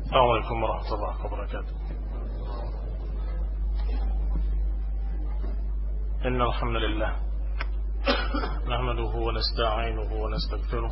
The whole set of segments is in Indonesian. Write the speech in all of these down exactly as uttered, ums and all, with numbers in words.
Assalamualaikum warahmatullahi wabarakatuh. Innal hamdalillah nahmaduhu wa nasta'inuhu wa nastaghfiruh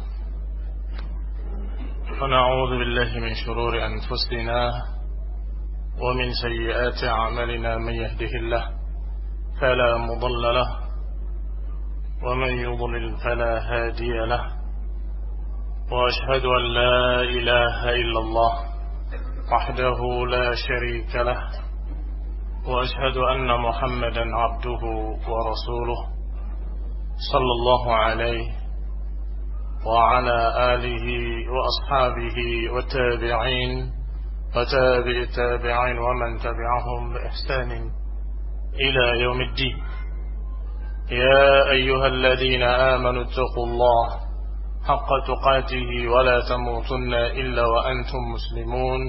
wa na'udzu billahi min shururi anfusina wa min sayyiati a'malina man yahdihillah fala mudilla lahu wa man yudlil fala hadiya lahu wa ashhadu an la ilaha illallah وحده لا شريك له وأشهد أن محمدا عبده ورسوله صلى الله عليه وعلى آله وأصحابه والتابعين وتابع التابعين ومن تبعهم بإحسان إلى يوم الدين. يا أيها الذين آمنوا اتقوا الله حق تقاته ولا تموتن إلا وأنتم مسلمون.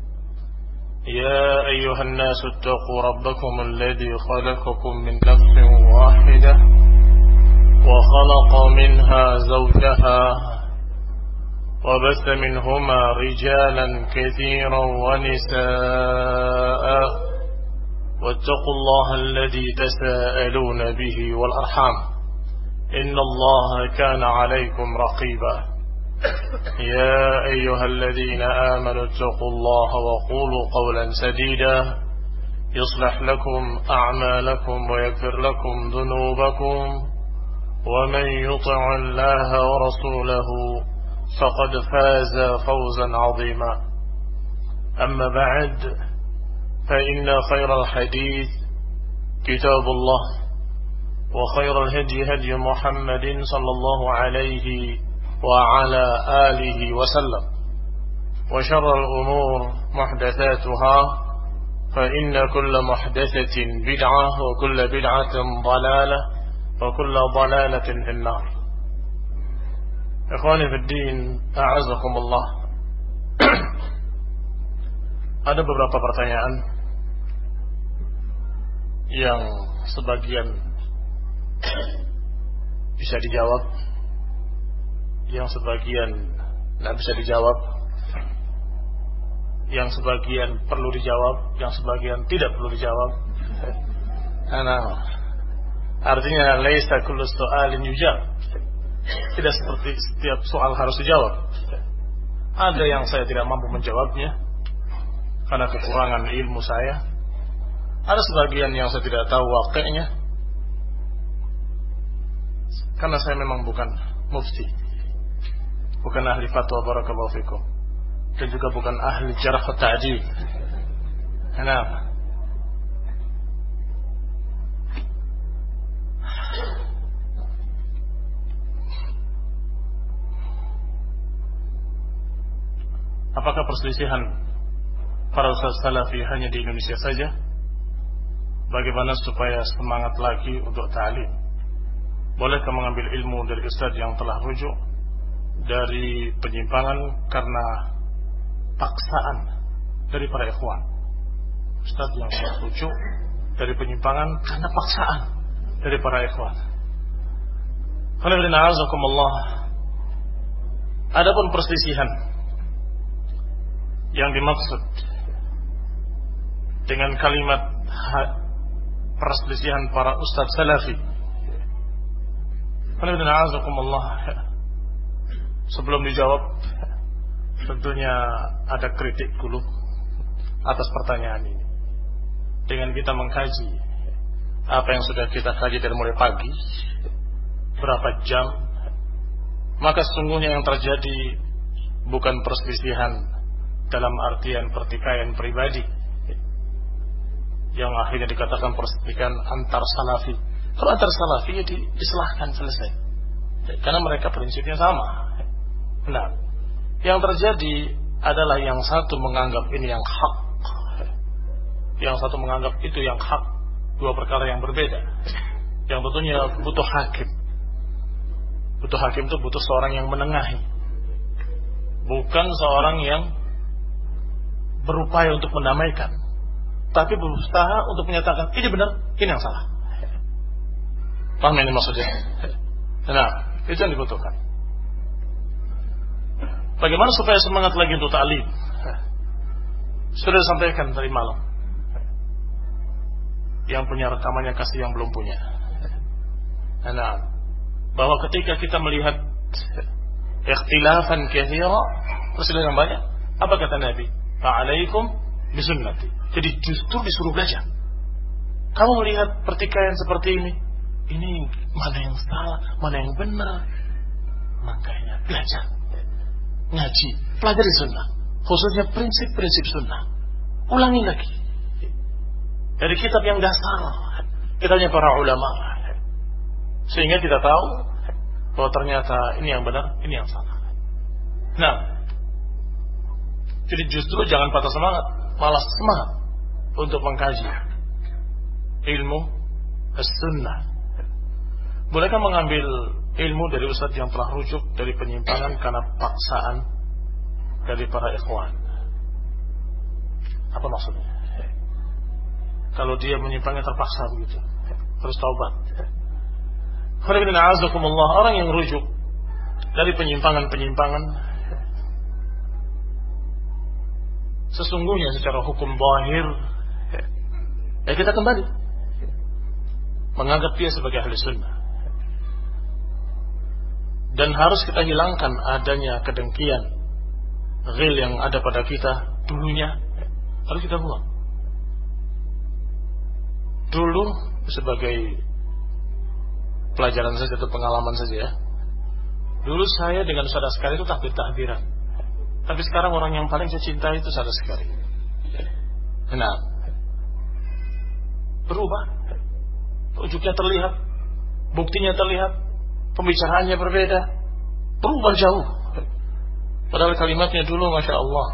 يا أيها الناس اتقوا ربكم الذي خلقكم من نفس واحدة وخلق منها زوجها وبث منهما رجالا كثيرا ونساء واتقوا الله الذي تساءلون به والأرحام إن الله كان عليكم رقيبا. يا أيها الذين آمنوا اتقوا الله وقولوا قولا سديدا يصلح لكم أعمالكم ويغفر لكم ذنوبكم ومن يطع الله ورسوله فقد فاز فوزا عظيما. أما بعد فإن خير الحديث كتاب الله وخير الهدي هدي محمد صلى الله عليه وعلى آله وسلم وشر الأمور محدثاتها فإن كل محدثة بدعة وكل بدعة ضلالة وكل ضلالة في النار. إخواني في الدين أعزكم الله. Ada beberapa pertanyaan yang sebagian bisa dijawab, yang sebagian tidak bisa dijawab, yang sebagian perlu dijawab, yang sebagian tidak perlu dijawab. Nah, artinya laisa kullu su'alin yujab. Tidak seperti setiap soal harus dijawab. Ada yang saya tidak mampu menjawabnya karena kekurangan ilmu saya. Ada sebagian yang saya tidak tahu wakilnya karena saya memang bukan mufti, bukan ahli fatwa barakallahu fikum, dan juga bukan ahli jarh wa ta'dil. Kenapa? Apakah perselisihan para ustaz salafi hanya di Indonesia saja? Bagaimana supaya semangat lagi untuk ta'lim? Bolehkah mengambil ilmu dari ustaz yang telah rujuk dari penyimpangan karena paksaan dari para ikhwan? Ustaz yang telah rujuk dari penyimpangan karena paksaan dari para ikhwan. Alhamdulillah. Adapun perselisihan yang dimaksud dengan kalimat perselisihan para ustaz salafi, sebelum dijawab tentunya ada kritik dulu atas pertanyaan ini. Dengan kita mengkaji apa yang sudah kita kaji dari mulai pagi, berapa jam, maka sesungguhnya yang terjadi bukan perselisihan dalam artian pertikaian pribadi yang akhirnya dikatakan perselisihan antar salafi. Kalau antar salafi ya diislahkan, selesai, karena mereka prinsipnya sama. Nah, yang terjadi adalah yang satu menganggap ini yang hak, yang satu menganggap itu yang hak. Dua perkara yang berbeda, yang tentunya butuh hakim. Butuh hakim itu butuh seorang yang menengahi, bukan seorang yang berupaya untuk mendamaikan, tapi berusaha untuk menyatakan ini benar, ini yang salah. Paham ini maksudnya? Nah, itu yang dibutuhkan. Bagaimana supaya semangat lagi untuk ta'lim? Sudah disampaikan tadi malam. Yang punya rekamannya kasih yang belum punya. Nah, bahwa ketika kita melihat ikhtilafan katsira, perselisihan yang banyak, apa kata Nabi? Fa'alaikum bisunnati. Jadi justru disuruh belajar. Kamu melihat pertikaian seperti ini, ini mana yang salah, mana yang benar, makanya belajar, ngaji, pelajari sunnah, khususnya prinsip-prinsip sunnah. Ulangi lagi dari kitab yang dasar, kitabnya para ulama, sehingga kita tahu bahwa ternyata ini yang benar, ini yang salah. Nah, jadi justru jangan patah semangat, malah semangat untuk mengkaji ilmu as-sunnah. Bolehkah mengambil ilmu dari ustaz yang telah rujuk dari penyimpangan karena paksaan dari para ikhwan? Apa maksudnya? Kalau dia menyimpangnya terpaksa begitu, terus taubat. Orang yang rujuk dari penyimpangan-penyimpangan, sesungguhnya secara hukum zahir, ya kita kembali menganggap dia sebagai ahli sunnah. Dan harus kita hilangkan adanya kedengkian, ghil yang ada pada kita dulunya, harus kita buang. Dulu sebagai pelajaran saja atau pengalaman saja ya. Dulu saya dengan saudara sekali itu takbir tahbiran. Tapi sekarang orang yang paling saya cintai itu saudara sekali. Nah, berubah. Ujungnya terlihat, buktinya terlihat, pembicaraannya berbeda, berubah jauh. Padahal kalimatnya dulu Masya Allah.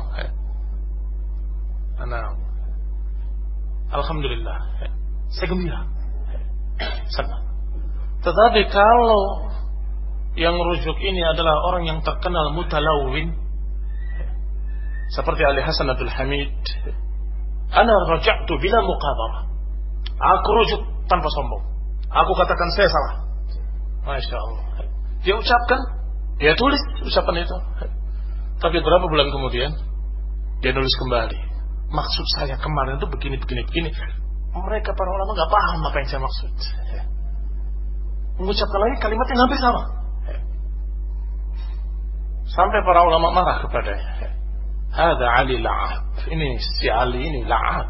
Nah, alhamdulillah, saya gembira, senang. Tetapi kalau yang rujuk ini adalah orang yang terkenal mutalawwin, seperti Ali Hasan Abdul Hamid, ana raja'tu bila muqabarah, aku rujuk tanpa sombong, aku katakan saya salah. Masya Allah, dia ucapkan, dia tulis ucapan itu. Tapi berapa bulan kemudian dia nulis kembali, maksud saya kemarin itu begini begini begini. Mereka para ulama gak paham apa yang saya maksud. Mengucapkan lagi kalimat yang hampir sama. Sampai para ulama marah kepadanya. Hada Ali la'ab. Ini si Ali ini la'ab.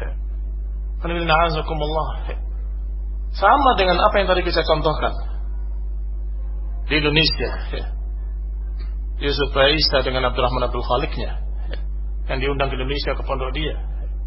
Sama dengan apa yang tadi kita contohkan di Indonesia. Yusuf Baisa dengan Abdurrahman Abdul Khaliknya yang diundang ke Indonesia ke pondok dia,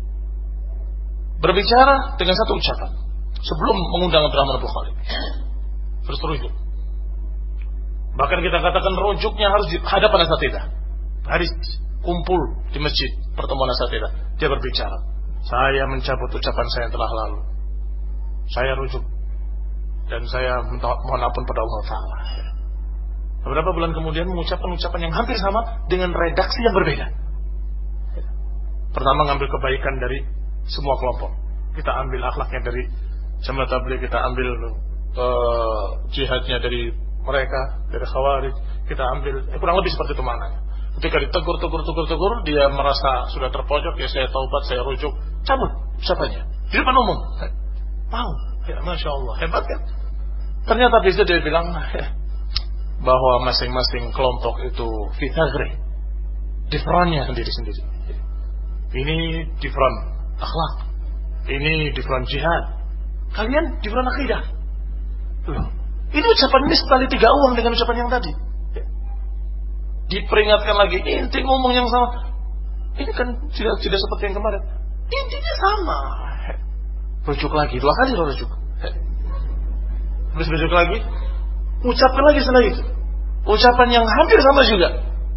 berbicara dengan satu ucapan sebelum mengundang Abdurrahman Abdul Khalik, terus rujuk. Bahkan kita katakan rujuknya harus di hadapan asatidzah. Hari kumpul di masjid pertemuan asatidzah, dia berbicara, saya mencabut ucapan saya yang telah lalu, saya rujuk dan saya mohon ampun pada Allah Ta'ala. Beberapa bulan kemudian mengucapkan ucapan yang hampir sama dengan redaksi yang berbeda. Pertama ngambil kebaikan dari semua kelompok, kita ambil akhlaknya dari Jamaah Tabligh, kita ambil uh, jihadnya dari mereka, dari Khawarij, kita ambil eh, kurang lebih seperti itu maknanya. Ketika ditegur, tegur, tegur, tegur, dia merasa sudah terpojok, ya saya taubat, saya rujuk, cabut ucapannya di depan umum. Tahu, ya Masya Allah, hebat kan? Ternyata bisa dia bilang bahwa masing-masing kelompok itu fitagri, differentnya sendiri-sendiri. Ini different akhlak, ini different jihad, kalian different akidah. Loh, ini ucapan ini sekali tiga uang dengan ucapan yang tadi. Diperingatkan lagi, inti ngomong yang sama. Ini kan tidak tidak seperti yang kemarin. Intinya sama. Rujuk lagi, dua kali rujuk. Terus rujuk lagi, ucapkan lagi setelah itu ucapan yang hampir sama juga.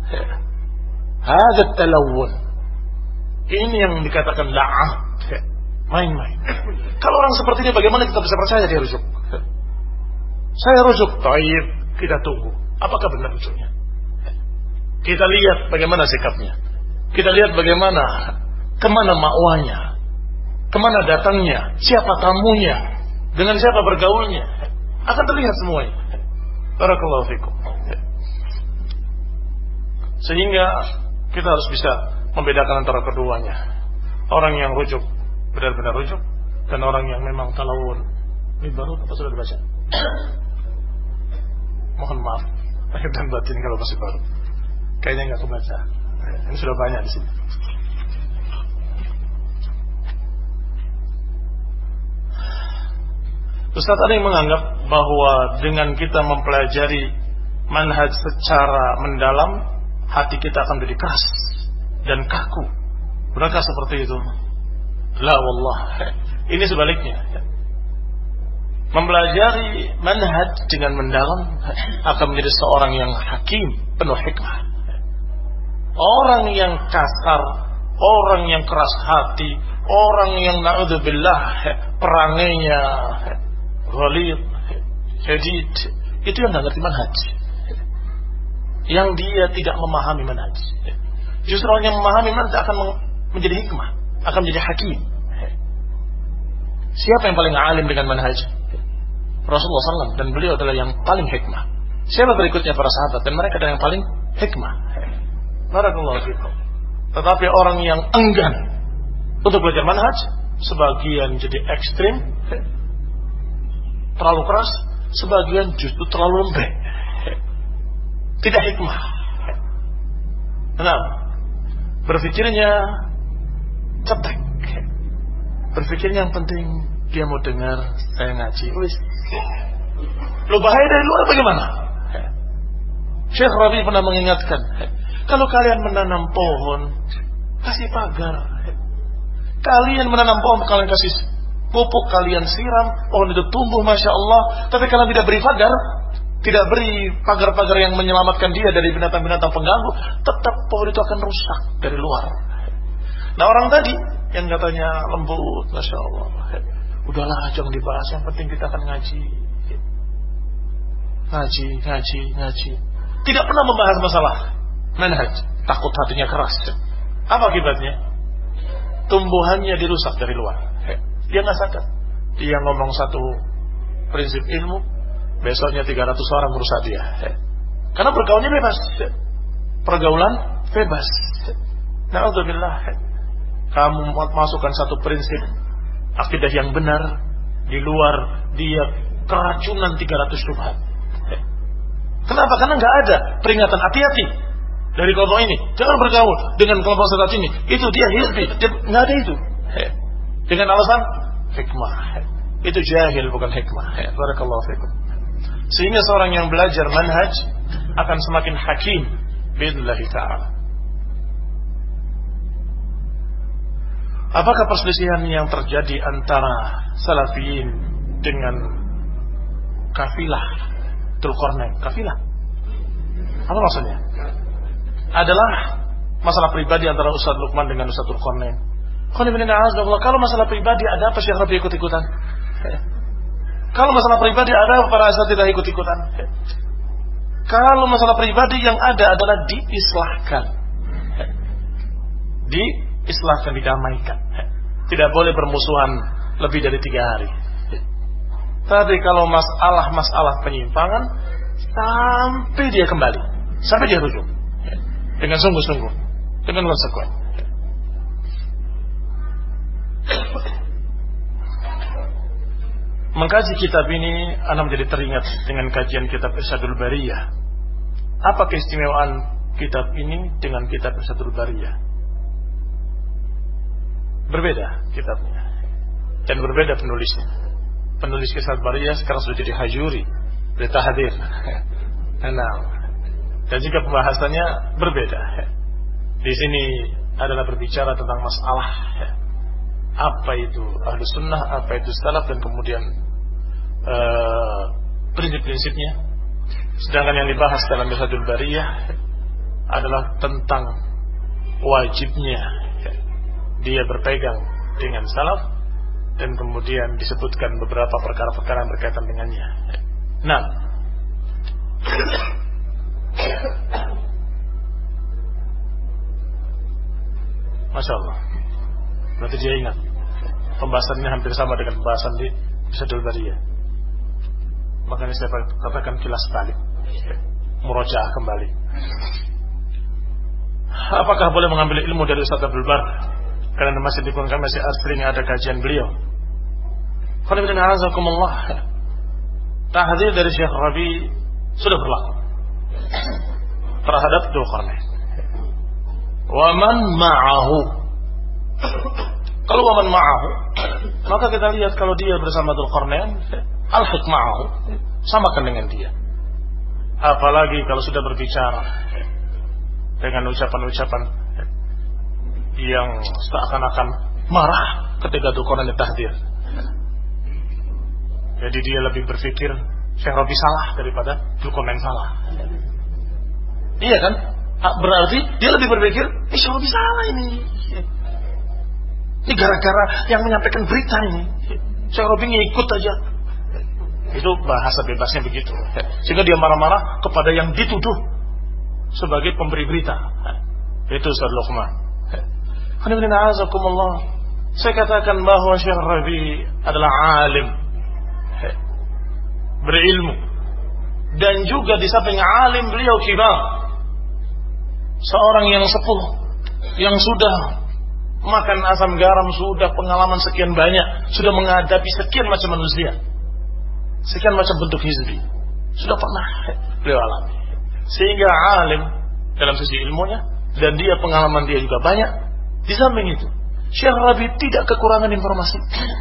Hadat talawun. Ini yang dikatakan la'ah, main-main. Kalau orang seperti ini bagaimana kita bisa percaya dia rujuk? Saya rujuk, taib, kita tunggu. Apakah benar rujuknya? Kita lihat bagaimana sikapnya. Kita lihat bagaimana, kemana makwanya, kemana datangnya, siapa tamunya, dengan siapa bergaulnya. Akan terlihat semuanya. Barakallahu fikum. Sehingga kita harus bisa membedakan antara keduanya. orang yang rujuk benar-benar rujuk dan orang yang memang talawun. Ini baru apa sudah dibaca? Mohon maaf lahir dan batin kalau masih baru, kayaknya nggak kebaca. Ini sudah banyak di sini. Ustaz, ada yang menganggap bahwa dengan kita mempelajari manhaj secara mendalam, hati kita akan jadi keras dan kaku. Benarkah seperti itu? La wallah. Ini sebaliknya. Mempelajari manhaj dengan mendalam akan menjadi seorang yang hakim, penuh hikmah. Orang yang kasar, orang yang keras hati, orang yang na'udzubillah perangainya ghalid, syadid, itu yang tidak ngerti manhaj, yang dia tidak memahami manhaj. Justru orang yang memahami manhaj akan menjadi hikmah, akan menjadi hakim. Siapa yang paling alim dengan manhaj? Rasulullah shallallahu alaihi wasallam, dan beliau adalah yang paling hikmah. Siapa berikutnya? Para sahabat, dan mereka adalah yang paling hikmah. Barakallahu fikum. Tetapi orang yang enggan untuk belajar manhaj, sebagian jadi ekstrim, terlalu keras, sebagian justru terlalu lembek, tidak hikmah. Nah, berpikirnya cetek, berpikirnya yang penting dia mau dengar saya ngaji. Wis, lo bahaya dari luar bagaimana? Syekh Rabi pernah mengingatkan, kalau kalian menanam pohon, kasih pagar. Kalian menanam pohon, kalian kasih pupuk, kalian siram, pohon itu tumbuh Masya Allah. Tapi kalian tidak beri pagar, tidak beri pagar-pagar yang menyelamatkan dia dari binatang-binatang pengganggu, tetap pohon itu akan rusak dari luar. Nah, orang tadi yang katanya lembut, Masya Allah, udahlah jangan dibahas, yang penting kita akan ngaji. Ngaji, ngaji, ngaji. Tidak pernah membahas masalah manhaj, takut hatinya keras. Apa akibatnya? Tumbuhannya dirusak dari luar. Dia nggak sadar. Dia ngomong satu prinsip ilmu, besoknya tiga ratus orang merusak dia. Karena pergaulannya bebas. Pergaulan bebas. Na'udzubillah. Kamu masukkan satu prinsip akidah yang benar, di luar dia keracunan tiga ratus syubhat. Kenapa? Karena nggak ada peringatan hati-hati dari kelompok ini. Jangan bergaul dengan kelompok sesat ini. Itu dia hizbi. Nggak ada itu. Dengan alasan hikmah. Itu jahil, bukan hikmah. Barakallahu fikum. Sehingga seorang yang belajar manhaj akan semakin hakim billahi ta'ala. Apakah perselisihan yang terjadi antara salafiyin dengan kafilah Dzulqarnain? Kafilah apa maksudnya? Adalah masalah pribadi antara Ustaz Luqman dengan Ustaz Dzulqarnain. Kalau masalah pribadi ada apa Syekh Rabi ikut-ikutan? Kalau masalah pribadi ada apa para asal tidak ikut-ikutan? Kalau masalah pribadi yang ada adalah diislahkan, diislahkan, didamaikan. Tidak boleh bermusuhan lebih dari tiga hari. Tapi kalau masalah-masalah penyimpangan, sampai dia kembali, sampai dia rujuk dengan sungguh-sungguh, dengan konsekuensi. Mengkaji kitab ini, Anda menjadi teringat dengan kajian kitab Irsyadul Bariyah. Apa keistimewaan kitab ini dengan kitab Irsyadul Bariyah? Berbeda kitabnya dan berbeda penulisnya. Penulis Irsyadul Bariyah sekarang sudah jadi hajuri, berita hadir. Nah, dan juga pembahasannya berbeda. Di sini adalah berbicara tentang masalah apa itu ahlu sunnah, apa itu salaf, dan kemudian uh, prinsip-prinsipnya. Sedangkan yang dibahas dalam Irsyadul Bariyah adalah tentang wajibnya dia berpegang dengan salaf, dan kemudian disebutkan beberapa perkara-perkara yang berkaitan dengannya. Nah, Masya Allah, berarti dia ingat pembahasannya hampir sama dengan pembahasan di Irsyadul Bariyah. Makanya saya katakan kilas balik, murojaah kembali. Apakah boleh mengambil ilmu dari Ustaz Abdul Bar? Karena masih di kami masih sering ada kajian beliau. Alhamdulillah, azakumullah. Tahdzir dari Syekh Rabi sudah berlaku terhadap Dzulqarnain. Wa man ma'ahu. Kalau wa man ma'ahu, maka kita lihat kalau dia bersama Dzulqarnain, al-hik ma'ahu, samakan dengan dia. Apalagi kalau sudah berbicara dengan ucapan-ucapan yang seakan-akan marah ketika Dzulqarnain tahdzir. Jadi dia lebih berpikir Syekh Rabi salah daripada Dzulqarnain salah. Iya kan? Berarti dia lebih berpikir eh, Syekh Rabi salah ini. Ini gara-gara yang menyampaikan berita ini. Syekh Rabi ngikut aja. Itu bahasa bebasnya begitu. Sehingga dia marah-marah kepada yang dituduh sebagai pemberi berita. Itu Ustaz Luqman. Saya katakan bahwa Syekh Rabi adalah alim, berilmu, dan juga di samping alim beliau kibar, seorang yang sepuh, yang sudah makan asam garam, sudah pengalaman sekian banyak, sudah menghadapi sekian macam manusia, sekian macam bentuk hizbi, sudah pernah beliau alami. Sehingga alim dalam sisi ilmunya, dan dia pengalaman dia juga banyak. Di samping itu, Syekh Rabi tidak kekurangan informasi.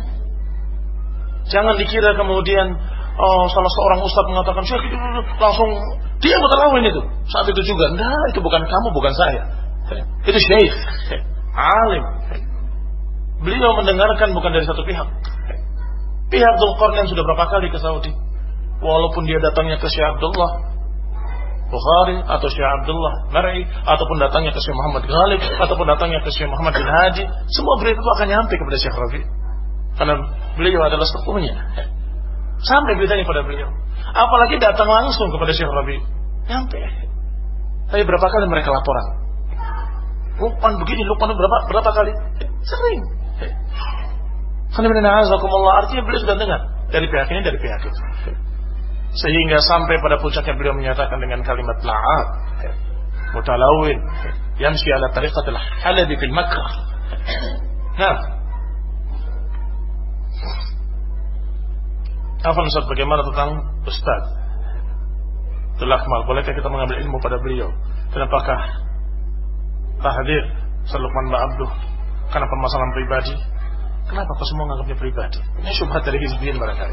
Jangan dikira kemudian oh, salah seorang ustaz mengatakan Syekh itu langsung dia mutalawan itu. Saat itu juga, nah itu bukan kamu, bukan saya. Itu Syekh, alim. Beliau mendengarkan bukan dari satu pihak. Pihak Dzulqarnain sudah berapa kali ke Saudi. Walaupun dia datangnya ke Syekh Abdullah Bukhari atau Syekh Abdullah Mar'i, ataupun datangnya ke Syekh Muhammad Ghalib, ataupun datangnya ke Syekh Muhammad bin Hadi, semua berita itu akan nyampe kepada Syekh Rabi, karena beliau adalah sepupunya. Sampai beritanya pada beliau. Apalagi datang langsung kepada Syekh Rabi, nyampe. Tapi berapa kali mereka laporan? Luqman begini, Luqman berapa berapa kali? Sering. Artinya beliau sudah dengar dari pihak ini, dari pihak itu. Sehingga sampai pada puncaknya beliau menyatakan dengan kalimat la'ab, mutalawin, yamshi ala tariqatil halabi fil makrah. Nah, apa Ustaz, bagaimana tentang Ustaz Abdul Akmal? Bolehkah kita mengambil ilmu pada beliau? Dan apakah tahdzir Luqman bin Abduh karena permasalahan pribadi? Kenapa kau semua menganggapnya pribadi? Ini syubhat dari hizbiyin barangkali.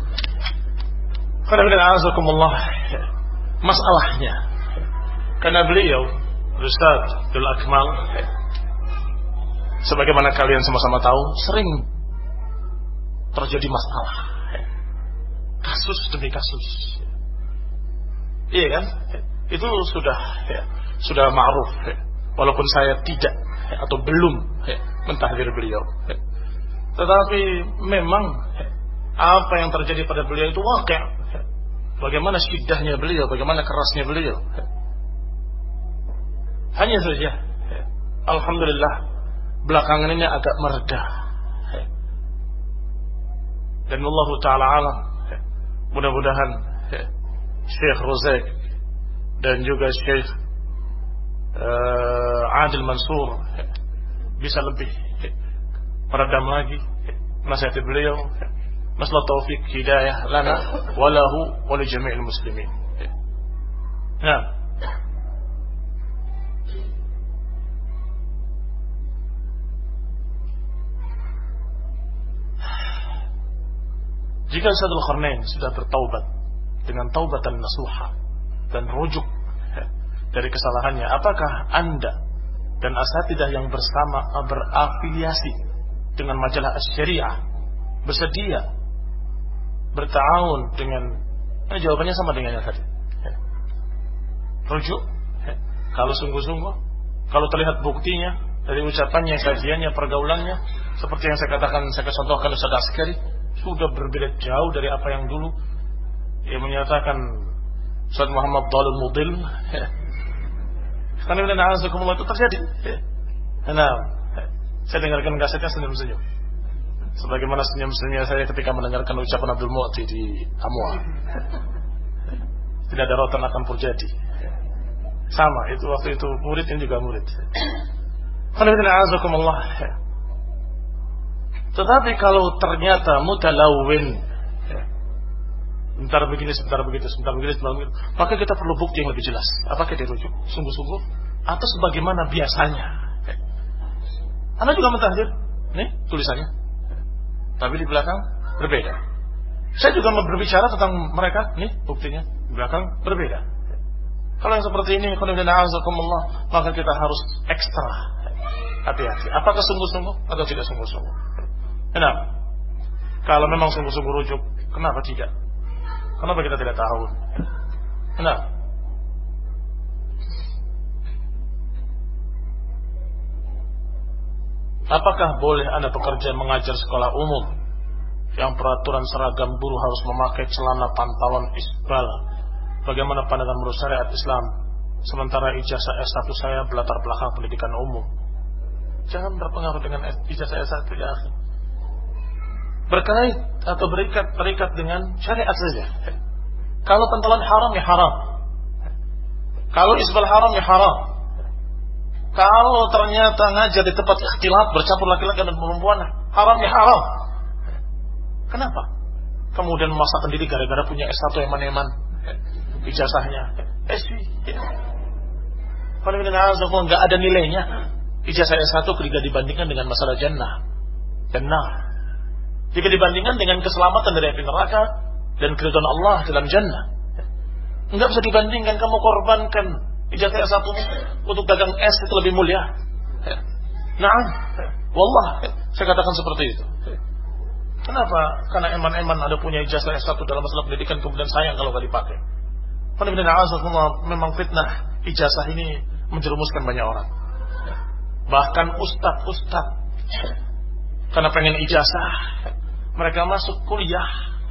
Karena azakumullah, masalahnya karena beliau Ustaz Abdul Akmal, sebagaimana kalian sama-sama tahu, sering terjadi masalah, kasus demi kasus. Iya kan? Itu sudah ya, sudah ma'ruf, ya. Walaupun saya tidak ya, atau belum ya, mentahdir beliau ya. Tetapi memang ya, apa yang terjadi pada beliau itu waqi'. Bagaimana syiddahnya beliau, bagaimana kerasnya beliau. Hanya saja, alhamdulillah, belakangan ini agak mereda. Dan Allah Ta'ala alam, mudah-mudahan Syekh Rozaik dan juga Syekh uh, Adil Mansur bisa lebih meredam lagi nasihat beliau. Masalah taufik hidayah lana walahu wa li jami'il muslimin. Nah, jika Sayyidul Qarnain sudah bertaubat dengan taubatan nasuha dan rujuk dari kesalahannya, apakah Anda dan asatidah yang bersama berafiliasi dengan majalah Asy-Syariah bersedia berta'awun dengan eh, jawabannya sama dengan yang tadi. Rujuk kalau sungguh-sungguh, kalau terlihat buktinya dari ucapannya, kajiannya, pergaulannya, seperti yang saya katakan, saya contohkan Ustaz Askari, sudah berbeda jauh dari apa yang dulu ia menyatakan Ustaz Muhammad Dhalul Mudil. Karena bila na'azakumullah itu terjadi. Nah, saya dengarkan kasetnya senyum-senyum. Sebagaimana senyum-senyumnya saya ketika mendengarkan ucapan Abdul Mu'ti di Amwa. Tidak ada rotan akan terjadi. Sama, itu waktu itu murid yang juga murid. Alhamdulillah, Tetapi kalau ternyata mutalawin, sebentar begini, sebentar begitu, sebentar begini, sebentar begitu, maka kita perlu bukti yang lebih jelas. Apakah dia rujuk sungguh-sungguh atau sebagaimana biasanya? Anda juga mentahdir, nih tulisannya, tapi di belakang berbeda. Saya juga mau berbicara tentang mereka, nih buktinya di belakang berbeda. Kalau yang seperti ini, maka kita harus ekstra hati-hati. Apakah sungguh-sungguh atau tidak sungguh-sungguh? Kenapa? Kalau memang sungguh-sungguh rujuk, kenapa tidak? Kenapa kita tidak tahu? Kenapa? Apakah boleh Anda bekerja mengajar sekolah umum yang peraturan seragam guru harus memakai celana pantauan isbal? Bagaimana pandangan menurut syariat Islam? Sementara ijazah S satu saya berlatar belakang pendidikan umum. Jangan berpengaruh dengan ijazah S satu ya. Berkait atau berikat terikat dengan syariat saja. Kalau pantauan haram ya haram. Kalau isbal haram ya haram. Kalau ternyata ngajar di tempat ikhtilat bercampur laki-laki dan perempuan, haram ya haram. Kenapa? Kemudian memaksakan diri gara-gara punya S satu eman-eman ijazahnya. Eh sih. Kalau enggak ada nilainya. Ijazah S satu ketika dibandingkan dengan masalah jannah. Jannah. Jika dibandingkan dengan keselamatan dari api neraka dan keridhaan Allah dalam jannah. Enggak bisa dibandingkan, kamu korbankan ijazah S satu untuk dagang es itu lebih mulia. Nah, wallah, saya katakan seperti itu. Kenapa? Karena eman-eman ada punya ijazah S satu dalam masalah pendidikan kemudian sayang kalau enggak dipakai. Memang fitnah ijazah ini menjerumuskan banyak orang. Bahkan ustaz-ustaz karena pengen ijazah mereka masuk kuliah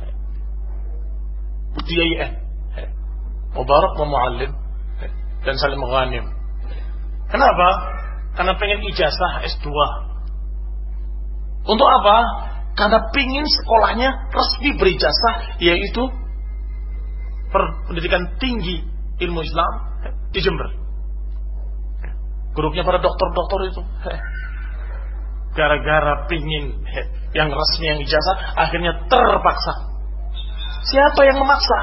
D I N Mubarak wa Muallim dan Salim Ghanim. Kenapa? Karena pengen ijazah S dua. Untuk apa? Karena pingin sekolahnya resmi berijazah, yaitu pendidikan tinggi ilmu Islam di Jember. Grupnya para dokter-dokter itu. Gara-gara pingin yang resmi, yang ijazah, akhirnya terpaksa. Siapa yang memaksa?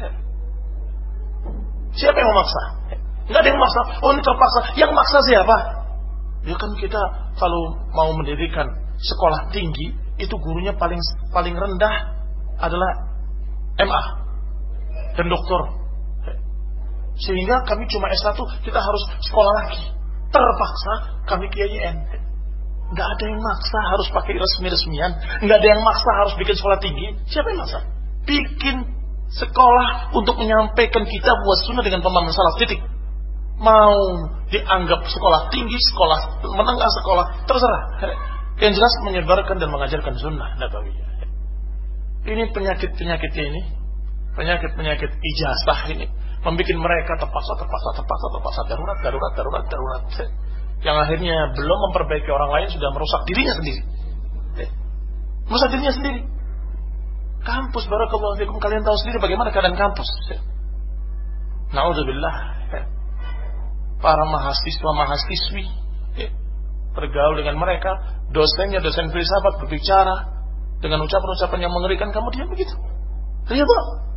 Siapa yang memaksa? Enggak ada yang memaksa. Oh, ini terpaksa. Yang maksa siapa? Ya kan kita kalau mau mendirikan sekolah tinggi, itu gurunya paling paling rendah adalah M A dan doktor. Sehingga kami cuma S satu, kita harus sekolah lagi. Terpaksa kami K I N. Enggak ada yang maksa harus pakai resmi-resmian. Enggak ada yang maksa harus bikin sekolah tinggi. Siapa yang maksa? Bikin sekolah untuk menyampaikan kitab wa sunnah dengan pemahaman salaf, titik. Mau dianggap sekolah tinggi, sekolah menengah, sekolah terserah. Yang jelas menyebarkan dan mengajarkan sunnah nabawiyah. Ini penyakit-penyakitnya ini, penyakit-penyakit ijazah ini, membuat mereka terpaksa, terpaksa, terpaksa, terpaksa, darurat, darurat, darurat, darurat. Yang akhirnya belum memperbaiki orang lain, sudah merusak dirinya sendiri. Merusak dirinya sendiri. Kampus, barakallahu fikum, kalian tahu sendiri bagaimana keadaan kampus. Na'udzubillah. Para mahasiswa-mahasiswi bergaul dengan mereka, dosennya, dosen filsafat berbicara dengan ucapan-ucapan yang mengerikan, kamu diam begitu. Ridha.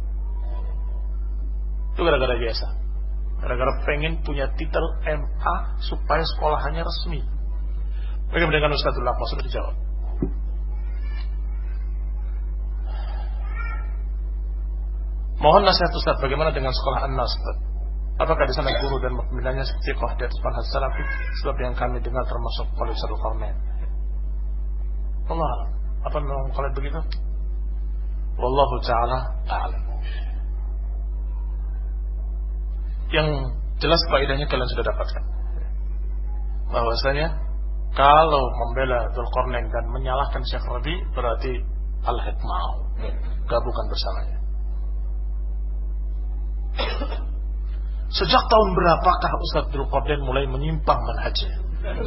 Itu gara-gara biasa. Gara-gara pengen punya titel M A supaya sekolahannya resmi. Bagaimana dengan Ustadzul Laqma? Sudah dijawab. Mohon nasihat Ustaz, bagaimana dengan sekolah An-Nas? Apakah di sana guru dan pembinanya istiqomah di atas manhaj salafi? Sebab yang kami dengar termasuk Khalid Al-Qarnain. Allah, apa memang Khalid begitu? Wallahu ta'ala a'lam. Yang jelas faedahnya kalian sudah dapatkan. Bahwasanya kalau membela Dzulqarnain dan menyalahkan Syekh Rabi berarti al-hikmah, gabungkan bersamanya. Sejak tahun berapakah Ustaz Dzulqarnain mulai menyimpang manhajnya?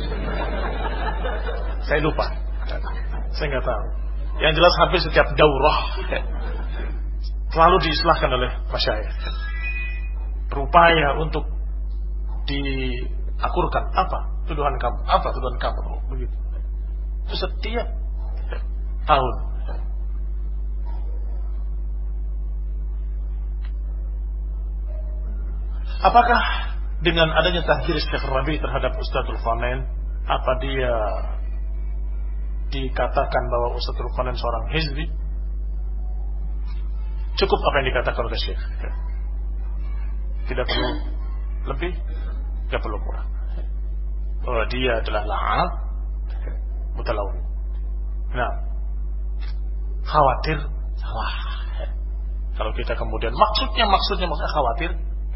Saya lupa. Saya nggak tahu. Yang jelas hampir setiap daurah selalu diislahkan oleh masyayikh. Berupaya untuk diakurkan apa tuduhan kamu, apa tuduhan kamu, begitu. Itu setiap tahun. Apakah dengan adanya tahdir Syekh Rabi terhadap Ustadzul Qanain, apa dia dikatakan bahwa Ustadzul Qanain seorang hizbi? Cukup apa yang dikatakan oleh Syekh. Tidak perlu lebih, tidak perlu kurang. Bahwa dia adalah la'anat mutalawwin. Nah, khawatir salah. Kalau kita kemudian maksudnya maksudnya maksudnya khawatir.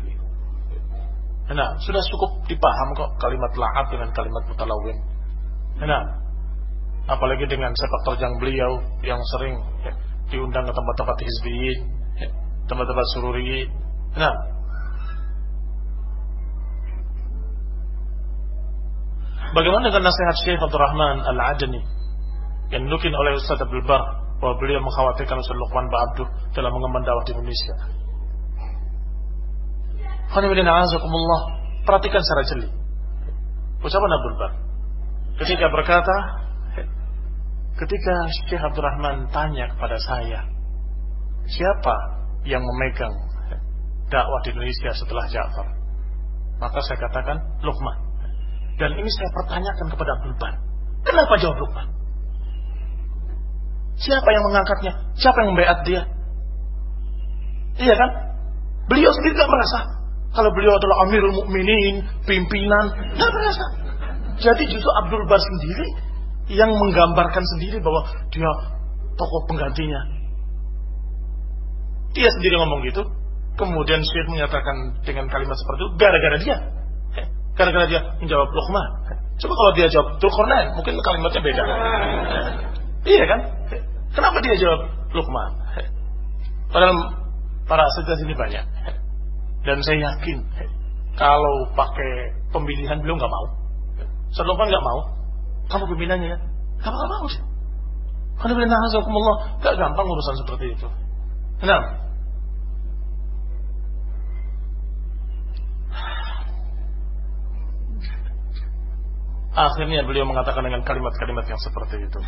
Nah, sudah cukup dipaham kok kalimat la'ab dengan kalimat mutalawwin. Nah, apalagi dengan sepak terjang beliau yang sering ya, diundang ke tempat-tempat hizbiyin, ya, tempat-tempat sururi. Nah, bagaimana dengan nasihat Syekh Abdul Rahman Al-Adani yang dinukil oleh Ustaz Abdul Bar bahwa beliau mengkhawatirkan Ustaz Luqman Ba'abduh dalam mengemban dakwah di Indonesia? Perhatikan secara jeli ucapan Abdul Bar ketika berkata, ketika Syekh Abdul Rahman tanya kepada saya, siapa yang memegang dakwah di Indonesia setelah Ja'far, maka saya katakan Luqman. Dan ini saya pertanyakan kepada Abdul Bar, kenapa jawab Luqman? Siapa yang mengangkatnya? Siapa yang membayat dia? Iya kan? Beliau sendiri tidak merasa kalau beliau adalah Amirul Mukminin, pimpinan, tidak merasa. Jadi justru Abdul Bar sendiri yang menggambarkan sendiri bahwa dia tokoh penggantinya. Dia sendiri ngomong gitu. Kemudian Syekh menyatakan dengan kalimat seperti itu gara-gara dia. Gara-gara dia menjawab Luqman. Coba kalau dia jawab Dzulqarnain, mungkin kalimatnya beda. Iya kan? Kenapa dia jawab Luqman? Padahal para asatidz ini banyak. Dan saya yakin kalau pakai pemilihan beliau nggak mau. Ustaz Luqman nggak mau. Kamu pimpinannya ya? Kamu nggak mau sih. Karena bila nahazakumullah nggak gampang urusan seperti itu. Kenapa? Akhirnya beliau mengatakan dengan kalimat-kalimat yang seperti itu.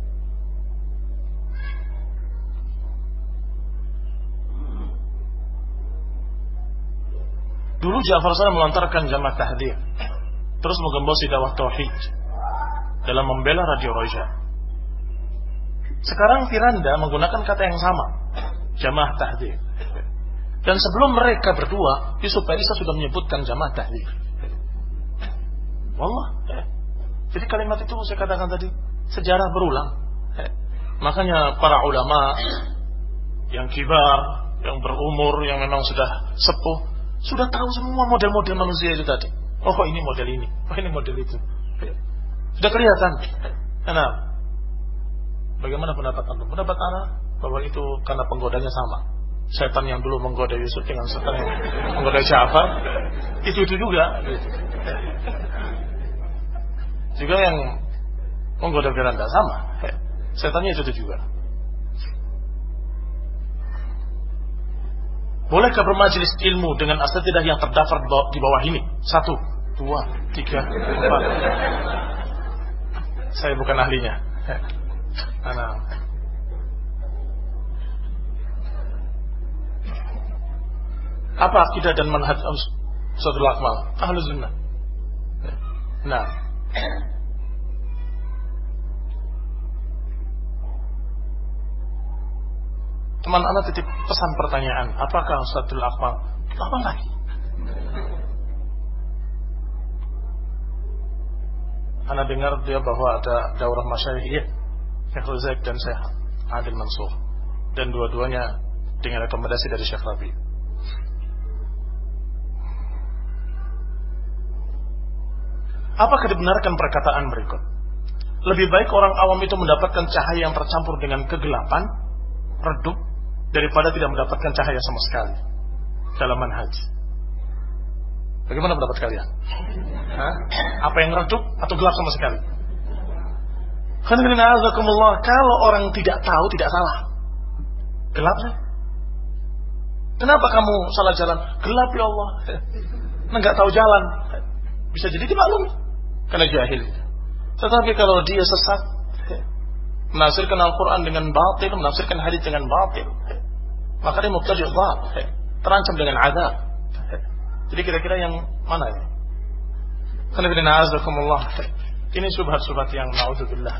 Dulu Ja'far Sadiq melontarkan jamaah tahdzir, terus menggembosi dakwah tauhid dalam membela Radio Roja. Sekarang Firanda menggunakan kata yang sama, jamaah tahdzir. Dan sebelum mereka berdua, Yusuf Paisa sudah menyebutkan jamaah tahdzir. Wallah. Jadi kalimat itu saya katakan tadi, sejarah berulang. Makanya para ulama yang kibar, yang berumur, yang memang sudah sepuh, sudah tahu semua model-model manusia itu tadi. Oh ini model ini, oh ini model itu. Sudah kelihatan. Karena bagaimana pendapat anda? Pendapat anda bahwa itu karena penggodanya sama. Setan yang dulu menggoda Yusuf dengan setan yang menggoda Ja'far, itu-itu juga. Juga yang menggoda Firanda sama. Setannya itu-itu juga. Bolehkah bermajelis ilmu dengan asatidzah yang terdaftar di bawah ini? Satu, dua, tiga, empat. Saya bukan ahlinya. Nah. Apa akidah dan manhaj Ustadzul Akmal? Ahlus Sunnah. Nah. Teman anak titip pesan pertanyaan, apakah Ustadzul Akmal? Apa lagi? Anda dengar dia bahwa ada daurah masyayikh, Syekh Ruzaik dan Syekh Adil Mansur, dan dua-duanya dengan rekomendasi dari Syekh Rabi. Apakah dibenarkan perkataan berikut? Lebih baik orang awam itu mendapatkan cahaya yang tercampur dengan kegelapan, redup, daripada tidak mendapatkan cahaya sama sekali dalam manhaj. Bagaimana pendapat kalian? Hah? Apa yang redup atau gelap sama sekali? Kalau orang tidak tahu tidak salah. Gelap sih. Kenapa kamu salah jalan? Gelap ya Allah. Enggak tahu jalan. Bisa jadi dimaklumi karena jahil. Tetapi kalau dia sesat, menafsirkan Al-Quran dengan batil, menafsirkan hadis dengan batil, maka dia mubtadi' dhal, terancam dengan azab. Jadi kira-kira yang mana ini? Ini subhat-subhat yang na'udzubillah.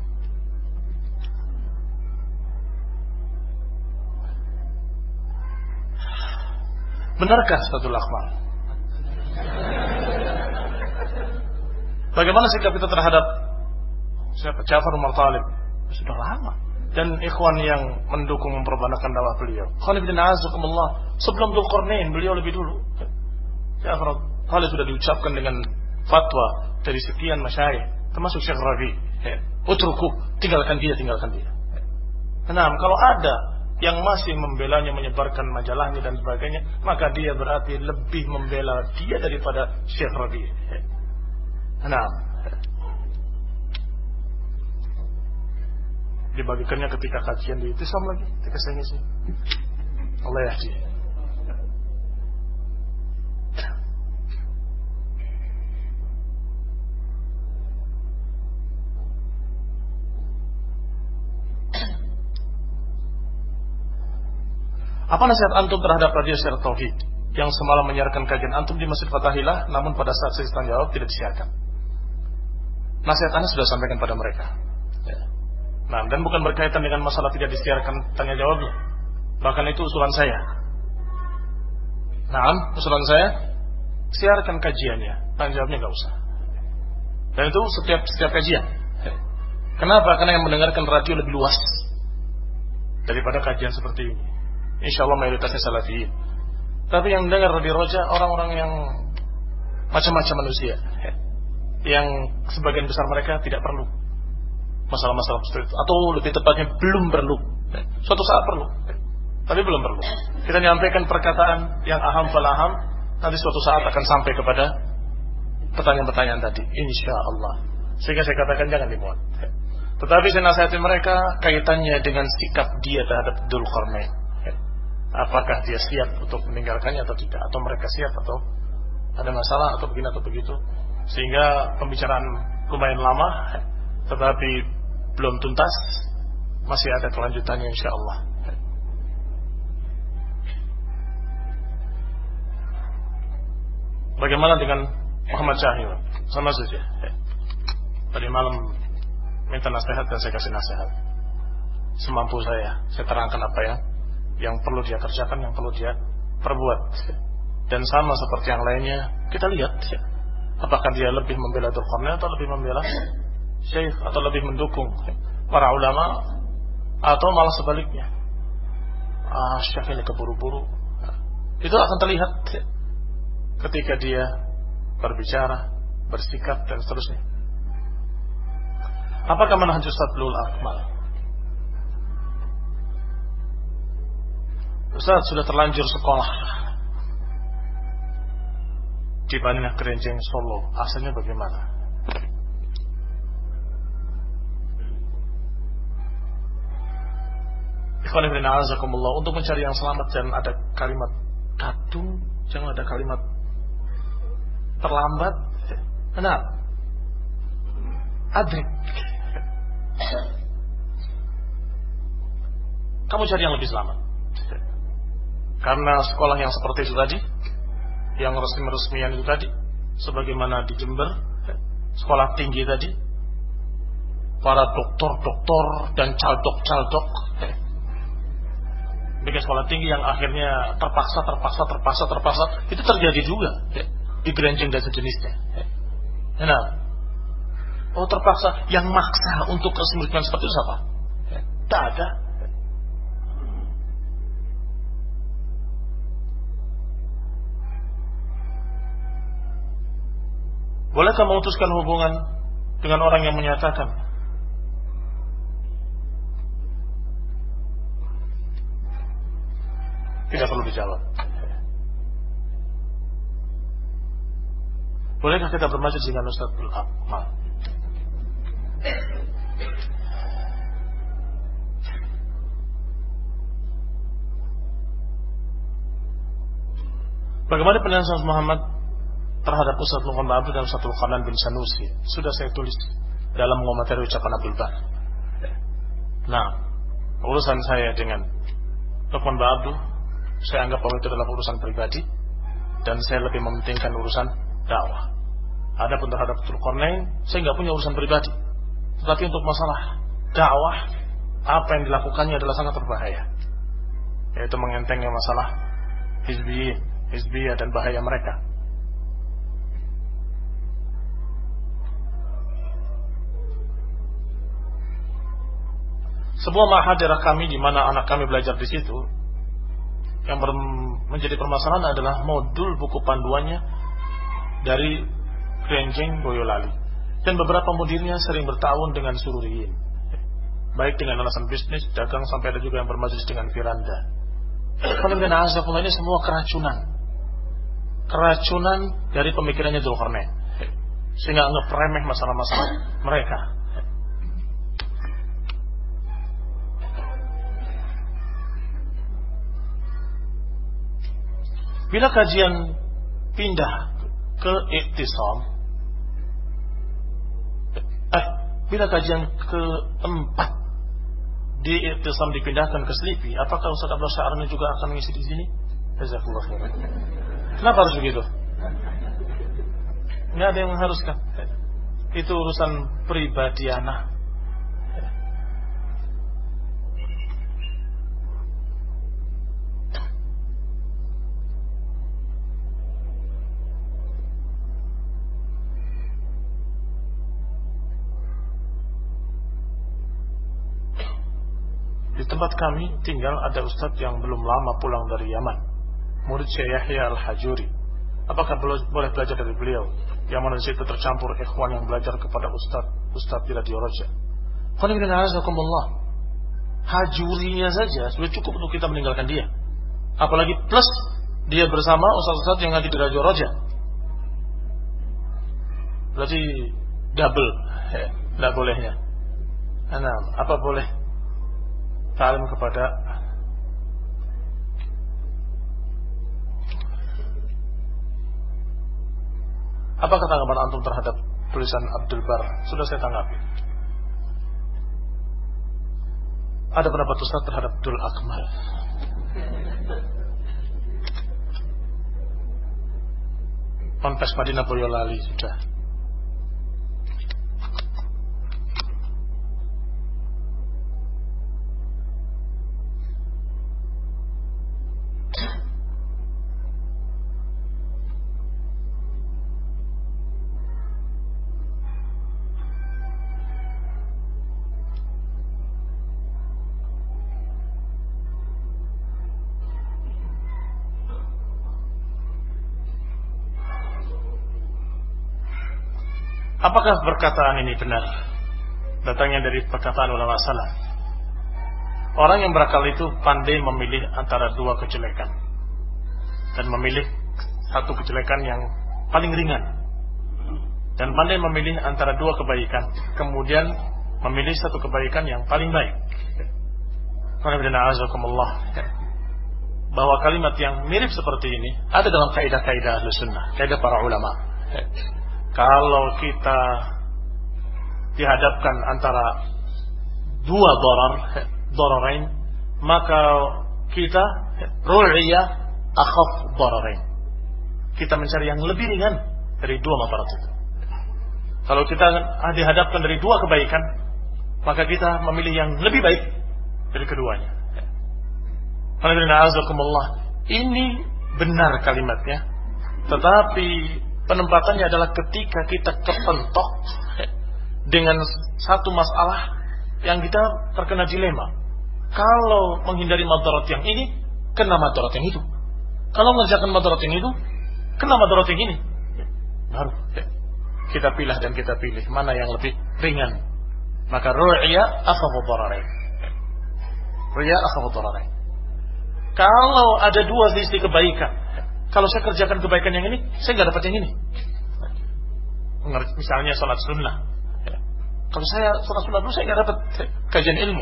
Benarkah Ustadzul Akmal? Bagaimana sikap kita terhadap siapa? Ja'far Umar Talib? Sudah lama. Dan ikhwan yang mendukung memperbanyakan dakwah beliau. Sebelum Dzulqarnain beliau lebih dulu. Ja'far Talib sudah diucapkan dengan fatwa dari sekian masyayikh, termasuk Syekh Rabi. Utruku, tinggalkan dia, tinggalkan dia. Nah, kalau ada yang masih membelanya, menyebarkan majalahnya dan sebagainya, maka dia berarti lebih membela dia daripada Syekh Rabi. Nah, dibagikannya ketika kajian di Itisam lagi, ketika saya ngisi. Allah yahdi. Apa nasihat antum terhadap radio Syiar Tauhid yang semalam menyiarkan kajian antum di Masjid Fatahillah, namun pada saat saya tanya jawab tidak disiarkan? Nasihat Anda sudah sampaikan pada mereka. Ya. Nah, dan bukan berkaitan dengan masalah tidak disiarkan tanya jawabnya. Bahkan itu usulan saya. Nah, usulan saya, siarkan kajiannya, tanya jawabnya nggak usah. Dan itu setiap setiap kajian. Ya. Kenapa? Karena yang mendengarkan radio lebih luas daripada kajian seperti ini. Insya Allah mayoritasnya salafiyin. Tapi yang dengar di Roja orang-orang yang macam-macam manusia, yang sebagian besar mereka tidak perlu masalah-masalah seperti itu, atau lebih tepatnya belum perlu. Suatu saat perlu, tapi belum perlu. Kita menyampaikan perkataan yang aham falaham, nanti suatu saat akan sampai kepada pertanyaan-pertanyaan tadi, insya Allah. Sehingga saya katakan jangan dimuat. Tetapi saya nasihatin mereka kaitannya dengan sikap dia terhadap Dzulqarnain. Apakah dia siap untuk meninggalkannya atau tidak, atau mereka siap atau ada masalah atau begini atau begitu, sehingga pembicaraan lumayan lama tetapi belum tuntas, masih ada kelanjutannya insya Allah. Bagaimana dengan Muhammad Syahir? Sama saja. Tadi malam minta nasihat dan saya kasih nasihat semampu saya. Saya terangkan apa ya yang perlu dia kerjakan, yang perlu dia perbuat. Dan sama seperti yang lainnya, kita lihat apakah dia lebih membela Dzulqarnain atau lebih membela Syekh, atau lebih mendukung para ulama, atau malah sebaliknya. Ah, Syekh ini keburu-buru. Itu akan terlihat ketika dia berbicara, bersikap dan seterusnya. Apakah manhaj Ustadzul Akmal? Ustaz sudah terlanjur sekolah di Baniah Kerenjeng Solo, asalnya bagaimana? Ikhwan fillah a'azakumullah, untuk mencari yang selamat jangan ada kalimat kadung, jangan ada kalimat terlambat. Kenapa? Adrik. Kamu cari yang lebih selamat. Karena sekolah yang seperti itu tadi, yang resmi-resmian itu tadi, sebagaimana di Jember, sekolah tinggi tadi, para doktor-doktor dan caldok-caldok, bikin sekolah tinggi yang akhirnya terpaksa, terpaksa, terpaksa, terpaksa, itu terjadi juga di Gerenjeng dan sejenisnya. Nah, oh terpaksa, yang maksa untuk resmi-resmian seperti itu siapa? Tak ada. Bolehkah memutuskan hubungan dengan orang yang menyatakan tidak perlu dijawab? Bolehkah kita bermajlis dengan Ustadzul Akmal? Bagaimana pendapat Ustaz Muhammad terhadap Ustaz Luqman Abdul dan Ustaz Luqman bin Sanusi? Sudah saya tulis dalam mengomentari ucapan Abdul Bar. Nah, urusan saya dengan Lukman Ba'abdu, saya anggap bahwa itu adalah urusan pribadi, dan saya lebih mementingkan urusan dakwah. Adapun terhadap Dzulqarnain, saya nggak punya urusan pribadi. Tetapi untuk masalah dakwah, apa yang dilakukannya adalah sangat berbahaya, yaitu mengentengnya masalah hizbiyin, hizbiyah dan bahaya mereka. Sebuah mahadera kami di mana anak kami belajar di situ, yang menjadi permasalahan adalah modul buku panduannya dari Krenjeng Boyolali, dan beberapa mudirnya sering bertahun dengan sururiyin, baik dengan alasan bisnis, dagang, sampai ada juga yang bermajlis dengan firanda. Kalau dengan azakullah, ini semua keracunan, keracunan dari pemikirannya Dzulqarnain, sehingga anggap remeh masalah-masalah mereka. Bila kajian pindah ke Iktisam, eh, bila kajian keempat di Iktisam dipindahkan ke Selipi, apakah Ustaz Abdul Sya'rani juga akan mengisi di sini? Jazakallah khairan. Kenapa harus begitu? Nggak ada yang mengharuskan. Itu urusan pribadi anak. Di tempat kami tinggal ada ustadz yang belum lama pulang dari Yaman, murid Syekh Yahya Al-Hajuri. Apakah boleh belajar dari beliau? Yang mana di situ tercampur ikhwan yang belajar kepada ustadz ustadz di Radio Roja. Hajurinya saja sudah cukup untuk kita meninggalkan dia, apalagi plus dia bersama ustadz-ustadz yang ngaji di Radio Roja. Berarti double, tidak bolehnya. Nah, apa boleh ta'lim kepada apa tanggapan antum terhadap tulisan Abdul Bar? Sudah saya tanggapi. Ada pendapat Ustaz terhadap Abdul Akmal. Ponpes Madinah Boyolali sudah. Apakah perkataan ini benar? Datangnya dari perkataan ulama salaf. Orang yang berakal itu pandai memilih antara dua kejelekan dan memilih satu kejelekan yang paling ringan, dan pandai memilih antara dua kebaikan, kemudian memilih satu kebaikan yang paling baik. Bahwa kalimat yang mirip seperti ini ada dalam kaidah-kaidah Ahlus Sunnah, kaidah para ulama. Kalau kita dihadapkan antara dua darar, dararain, maka kita ru'ya akhaf dararain. Kita mencari yang lebih ringan dari dua madarat itu. Kalau kita dihadapkan dari dua kebaikan, maka kita memilih yang lebih baik dari keduanya. Ini benar kalimatnya, tetapi penempatannya adalah ketika kita kepentok dengan satu masalah yang kita terkena dilema. Kalau menghindari madarat yang ini, kena madarat yang itu. Kalau mengerjakan madarat yang itu, kena madarat yang ini. Baru kita pilih dan kita pilih mana yang lebih ringan. Maka ru'ya akhafu dararain. Ru'ya akhafu dararain. Kalau ada dua sisi kebaikan, kalau saya kerjakan kebaikan yang ini, saya nggak dapat yang ini. Misalnya sholat sunnah. Kalau saya sholat sunnah dulu, saya nggak dapat kajian ilmu.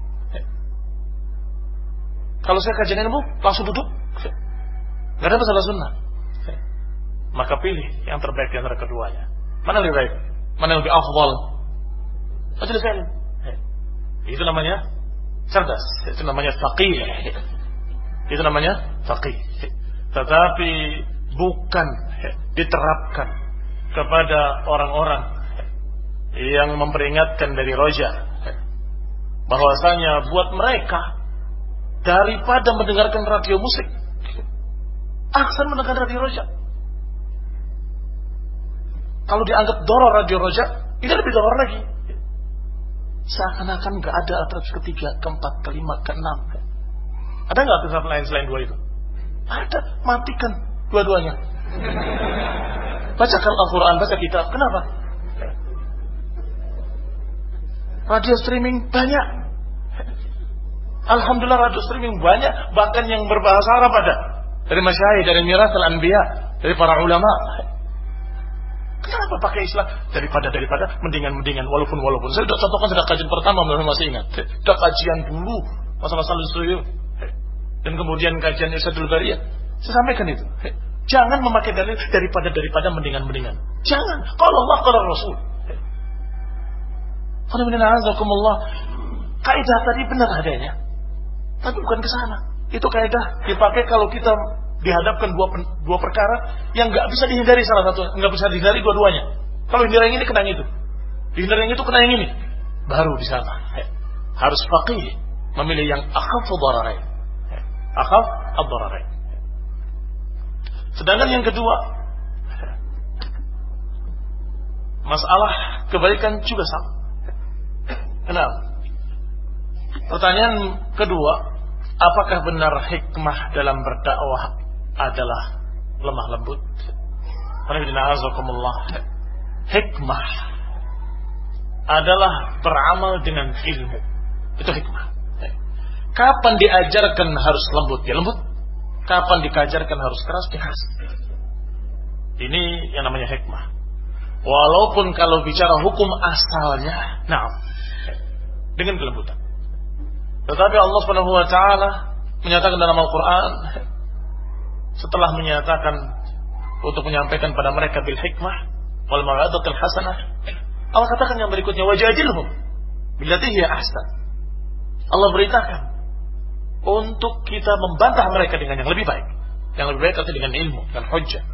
Kalau saya kajian ilmu, langsung duduk, nggak dapat sholat sunnah. Maka pilih yang terbaik di antara keduanya. Mana lebih baik? Mana yang lebih afdal? Majelis ilmu. Itu namanya cerdas. Itu namanya faqih. Itu namanya faqih. Tetapi bukan diterapkan kepada orang-orang yang memperingatkan dari roja, bahwasanya buat mereka daripada mendengarkan radio musik, aksan mendengarkan radio roja. Kalau dianggap doror radio roja, ini lebih doror lagi. Seakan-akan gak ada alternatif ketiga, keempat, kelima, keenam. Ada gak alternatif lain selain dua itu? Ada, matikan dua-duanya. Bacakan Al-Quran, baca kitab. Kenapa? Radio streaming banyak. Alhamdulillah radio streaming banyak, bahkan yang berbahasa Arab ada. Dari masyayikh, dari mirasul anbiya, dari para ulama. Kenapa pakai istilah daripada daripada mendingan-mendingan walaupun walaupun. Saya sudah contohkan sudah kajian pertama, mudah-mudahan masih ingat. Sudah kajian dulu masalah Salusuyuh. Dan kemudian kajian Irsyadul Bariyah. Saya sampaikan itu. Jangan memakai dalil daripada daripada mendingan-mendingan. Jangan. Kalau Allah, kalau Rasul. Alhamdulillah, kaidah tadi benar adanya, tapi bukan ke sana. Itu kaidah dipakai kalau kita dihadapkan dua dua perkara yang nggak bisa dihindari salah satu, nggak bisa dihindari dua-duanya. Kalau hindari yang ini kena yang itu, dihindari yang itu kena yang ini, baru di sana harus faqih memilih yang akhaffu dhararain, akhaf ad-dhararain. Sedangkan yang kedua, masalah kebaikan juga sama. Kenapa? Pertanyaan kedua, apakah benar hikmah dalam berdakwah adalah lemah lembut? Hikmah adalah beramal dengan ilmu. Itu hikmah. Kapan diajarkan harus lembut, ya lembut. Kapan diajarkan harus keras, ya keras. Ini yang namanya hikmah. Walaupun kalau bicara hukum asalnya, nah, dengan kelembutan. Tetapi Allah Subhanahu wa taala menyatakan dalam Al-Qur'an, setelah menyatakan untuk menyampaikan pada mereka bil hikmah wal mau'izatil hasanah, Allah katakan yang berikutnya, wajadilhum billati hiya ahsan. Allah beritakan untuk kita membantah mereka dengan yang lebih baik. Yang lebih baik artinya dengan ilmu, dengan hujjah.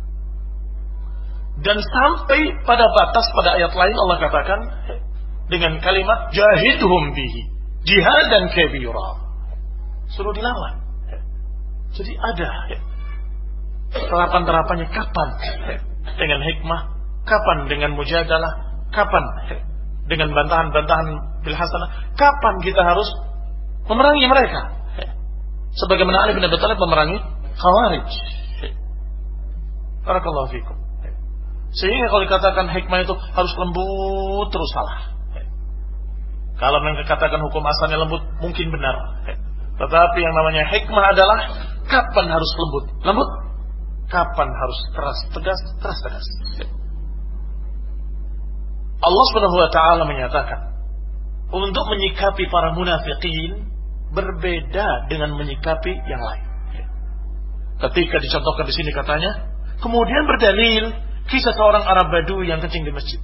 Dan sampai pada batas pada ayat lain Allah katakan dengan kalimat jahidhum bihi jihadan kabira, suruh dilawan. Jadi ada terapan-terapannya, kapan dengan hikmah, kapan dengan mujadalah, kapan dengan bantahan-bantahan bil hasanah, kapan kita harus memerangi mereka, sebagaimana Ali bin Abi Thalib memerangi Khawarij. Barakallahu fikum. Sehingga kalau dikatakan hikmah itu harus lembut terus salah. Kalau mereka katakan hukum asalnya lembut, mungkin benar. Tetapi yang namanya hikmah adalah kapan harus lembut, lembut. Kapan harus keras, tegas, keras, tegas. Allah Subhanahu wa taala menyatakan untuk menyikapi para munafikin berbeda dengan menyikapi yang lain. Ketika dicontohkan di sini katanya, kemudian berdalil kisah seorang Arab Badu yang kencing di masjid.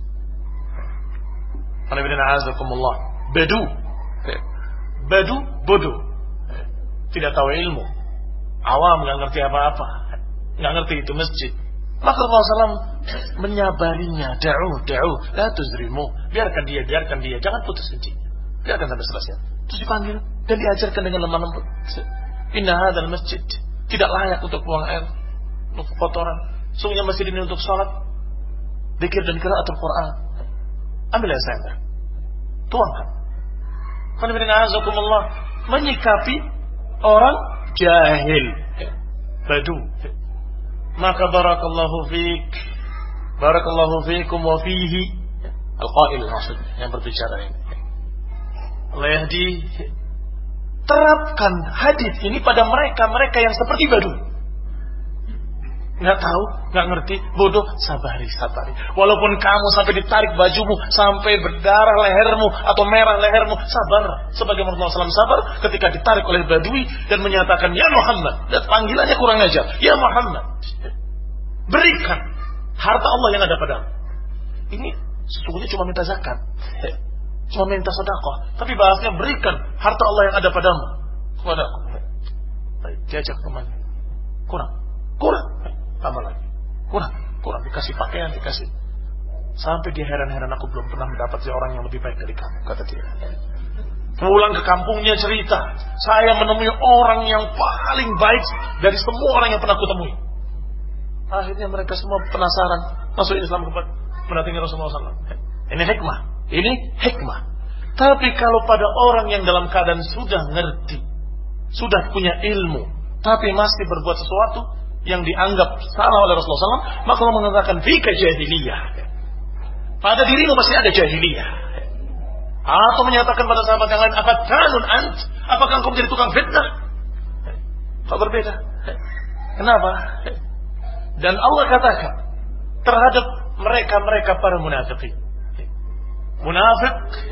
Badu, Badu, bodoh, tidak tahu ilmu, awam, nggak ngerti apa-apa, nggak ngerti itu masjid. Maka Rasulullah shallallahu alaihi wasallam menyabarinya, da'u, da'u, la tuzrimu, biarkan dia, biarkan dia, jangan putus kencingnya, biarkan sampai selesai. Terus dipanggil dan diajarkan dengan lemah lembut. Inna hadzal masjid tidak layak untuk buang air, untuk kotoran. Sungguhnya masjid ini untuk salat, zikir dan qiraatul Quran. Ambil yang saya tuangkan. Alhamdulillah, menyikapi orang jahil, badu. Maka barakallahu fiik, barakallahu fiikum wa fihi al-qail, maksudnya yang berbicara ini. Allah yahdi, terapkan hadis ini pada mereka-mereka yang seperti badu. Nggak tahu, nggak ngerti, bodoh, sabari, sabari. Walaupun kamu sampai ditarik bajumu, sampai berdarah lehermu atau merah lehermu, sabar. Sebagaimana Rasulullah shallallahu alaihi wasallam sabar ketika ditarik oleh badui dan menyatakan, ya Muhammad. Dan panggilannya kurang ajar, ya Muhammad. Berikan harta Allah yang ada padamu. Ini sesungguhnya cuma minta zakat. cuma minta sedekah, tapi bahasnya berikan harta Allah yang ada padamu kepada aku. Baik, diajak temannya. Kurang, kurang, tambah lagi. Kurang, kurang, dikasih pakaian, dikasih. Sampai dia heran-heran, aku belum pernah mendapat seorang yang lebih baik dari kamu, kata dia. Pulang ke kampungnya cerita, saya menemui orang yang paling baik dari semua orang yang pernah kutemui. Akhirnya mereka semua penasaran, masuk Islam kepada mendatangi Rasulullah shallallahu alaihi wasallam. Ini hikmah, ini hikmah. Tapi kalau pada orang yang dalam keadaan sudah ngerti, sudah punya ilmu, tapi masih berbuat sesuatu yang dianggap salah oleh Rasulullah shallallahu alaihi wasallam, maka Allah mengatakan fika jahiliyah. Pada dirimu masih ada jahiliyah. Atau menyatakan pada sahabat yang lain, afatanun ant, apakah engkau menjadi tukang fitnah? Kau berbeda. Kenapa? Dan Allah katakan terhadap mereka-mereka para munafikin. Munafik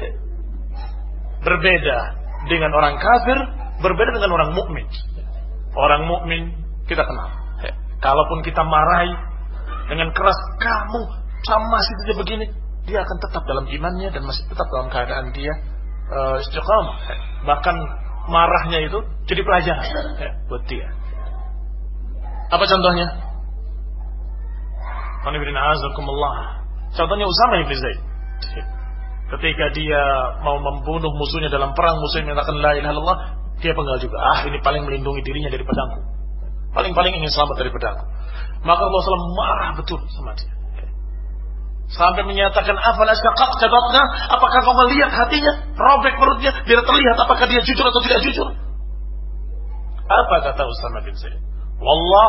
berbeda dengan orang kafir, berbeda dengan orang mukmin. Orang mukmin kita kenal. Kalaupun kita marahi dengan keras, kamu sama masih saja begini, dia akan tetap dalam imannya dan masih tetap dalam keadaan dia uh, istiqamah. Bahkan marahnya itu jadi pelajaran ya, buat dia. Apa contohnya? Contohnya Usama bin Zaid. Ketika dia mau membunuh musuhnya dalam perang, musuhnya menyatakan la ilaha illallah, dia penggal juga. Ah, ini paling melindungi dirinya dari pedangku. Paling-paling ingin selamat dari pedangku. Maka Allah shallallahu alaihi wasallam marah betul sama dia. Sampai menyatakan, afala syaqaqta batna, apakah kau melihat hatinya, robek perutnya, biar terlihat apakah dia jujur atau tidak jujur? Apa kata Usama bin Zaid? Wallah,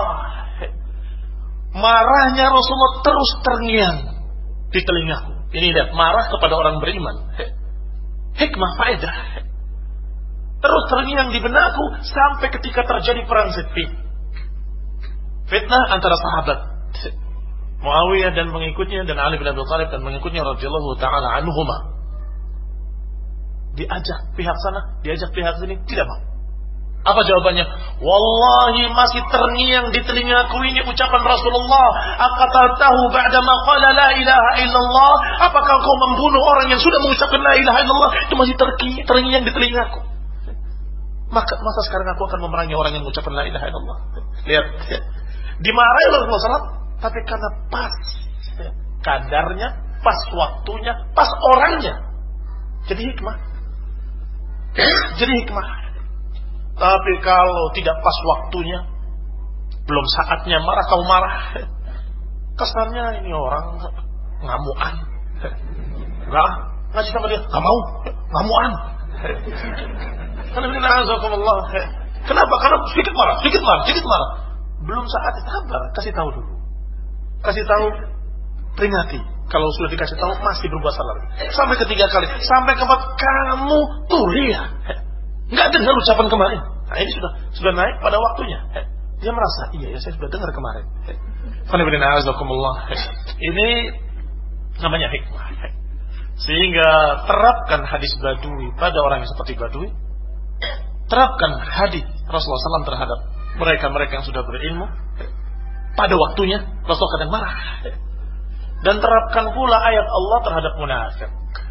marahnya Rasulullah terus terngiang di telingaku. Ini lihat, marah kepada orang beriman. Hikmah, faedah. Terus terngiang di benakku sampai ketika terjadi perang Siffin. Fitnah antara sahabat Muawiyah dan pengikutnya, dan Ali bin Abi Thalib dan pengikutnya radhiyallahu taala anhuma. Diajak pihak sana, diajak pihak sini, tidak mau. Apa jawabannya? Wallahi masih terngiang di telingaku ini ucapan Rasulullah, aqatatahu ba'da ma qala la ilaha illallah, apakah kau membunuh orang yang sudah mengucapkan la ilaha illallah? Itu masih terngiang di telingaku. Maka masa sekarang aku akan memerangi orang yang mengucapkan la ilaha illallah? Lihat, dimarahi oleh Rasulullah shallallahu alaihi wasallam, tapi karena pas kadarnya, pas waktunya, pas orangnya. Jadi hikmah. Jadi hikmah. Tapi kalau tidak pas waktunya, belum saatnya marah, kau marah, kesannya ini orang ngamuan. Enggak, ngaji sama dia, enggak mau, ngamuan. Kenapa? Karena sedikit marah, sedikit marah, sedikit marah. Belum saatnya, sabar, kasih tahu dulu. Kasih tahu, peringati. Kalau sudah dikasih tahu masih berbuat salah. Sampai ketiga kali, sampai keempat, kamu tuh lihat, nggak dengar ucapan kemarin. Nah ini sudah sudah naik pada waktunya. Dia merasa, iya ya saya sudah dengar kemarin. Ini namanya hikmah. Sehingga terapkan hadis Badui pada orang yang seperti Badui. Terapkan hadis Rasulullah shallallahu alaihi wasallam terhadap mereka-mereka yang sudah berilmu. Pada waktunya Rasul kadang marah. Dan terapkan pula ayat Allah terhadap munafik.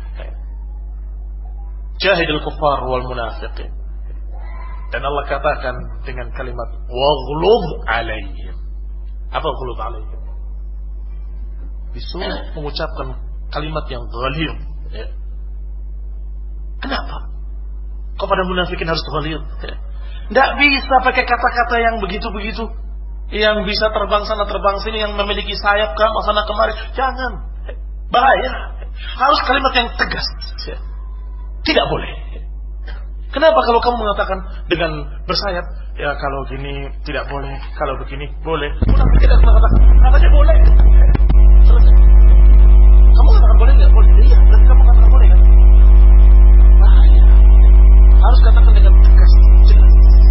Jahidil kuffar wal munafiqin. Dan Allah katakan dengan kalimat waghlub alaihim. Apa ghlub alaihim? Disuruh mengucapkan kalimat yang ghalidh. Ya. Kenapa? Kepada munafikin harus ghalidh. Tidak bisa pakai kata-kata yang begitu-begitu, yang bisa terbang sana terbang sini, yang memiliki sayap ke sana kemari. Jangan, bahaya. Harus kalimat yang tegas. Tidak boleh. Kenapa kalau kamu mengatakan dengan bersayap, ya kalau gini tidak boleh, kalau begini boleh. Munafik tidak mengatakan, katanya boleh. Selesai. Kamu katakan boleh nggak? Boleh. Iya, berarti kamu katakan boleh kan? Bahaya. Harus katakan dengan tegas, jelas.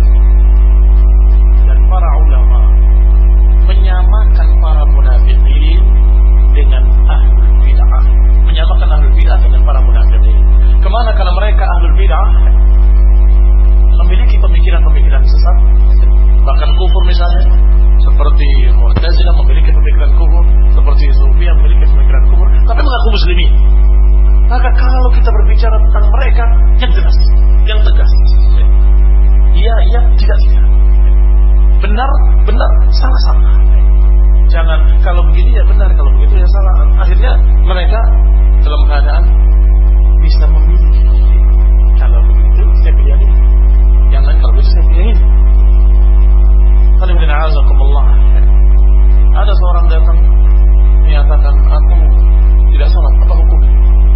Dan para ulama menyamakan para munafikin dengan ahlul bid'ah, menyamakan ahlul bid'ah dengan para munafikin. Kemana? Karena mereka ahlul bid'ah memiliki pemikiran-pemikiran sesat, bahkan kufur misalnya, seperti Mu'tazilah memiliki pemikiran kufur, seperti Sufiyah memiliki pemikiran kufur, tapi mengaku muslimin. Maka kalau kita berbicara tentang mereka, yang jelas, yang tegas. Iya, iya, tidak, tidak. Benar, benar, salah, salah. Jangan kalau begini ya benar, kalau begitu ya salah. Akhirnya mereka dalam keadaan bisa memilih. Kalau begitu saya pilih yang ini, yang lain kalau begitu saya pilih yang ini. Alhamdulillah. Ada seorang datang menyatakan, aku tidak sholat, apa hukumnya?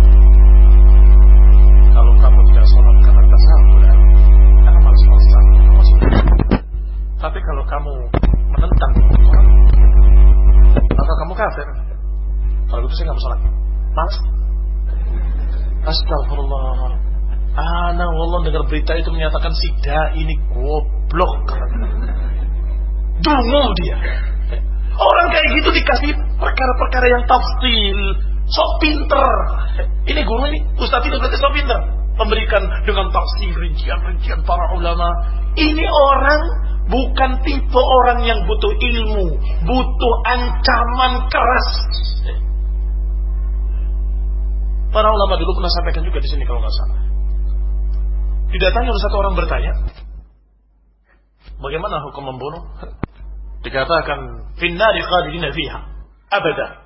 Kalau kamu tidak sholat karena tasawuf, karena malas-malasan, kamu sholat. Tapi kalau kamu menentang sholat, maka kamu kafir. Kalau gitu saya nggak mau sholat. Malas. Astagfirullah. Ana wallah dengar berita itu menyatakan si dai ini goblok. Dungu dia. Orang kayak gitu dikasih perkara-perkara yang tafsil, sok pinter. Ini guru ini, ustaz ini berarti sok pinter, memberikan dengan tafsir rincian-rincian para ulama. Ini orang bukan tipe orang yang butuh ilmu, butuh ancaman keras. Para ulama dulu pernah sampaikan juga di sini kalau nggak salah. Didatangi oleh satu orang bertanya, bagaimana hukum membunuh? Dikatakan finnari khalidina fiha abada.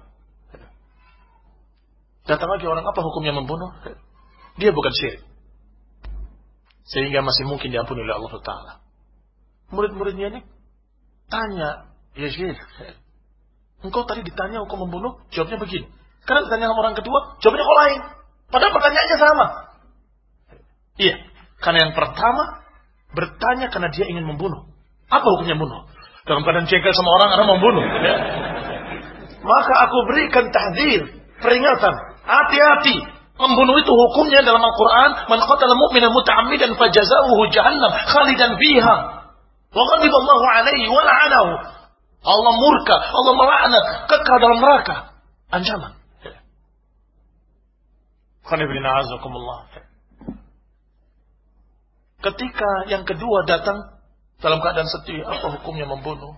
Datang lagi orang, apa hukumnya membunuh? Dia bukan syirik, sehingga masih mungkin diampuni oleh Allah Taala. Murid-muridnya ini tanya, ya Syekh, engkau tadi ditanya hukum membunuh, jawabnya begini. Karena ditanya sama orang kedua, jawabnya kok lain. Padahal pertanyaannya sama. Iya, karena yang pertama bertanya karena dia ingin membunuh. Apa hukumnya membunuh? Dalam keadaan jengkel sama orang, orang membunuh. Ya. Maka aku berikan tahdzir, peringatan, hati-hati. Membunuh itu hukumnya dalam Al-Quran, man qatala mu'minan muta'ammidan fajazauhu jahannam khalidan fiha. Wa ghadiba Allahu 'alaihi wa la'anahu. Allah murka, Allah melaknat, kekal dalam neraka. Ancaman. Ketika yang kedua datang dalam keadaan sedih, apa hukumnya membunuh?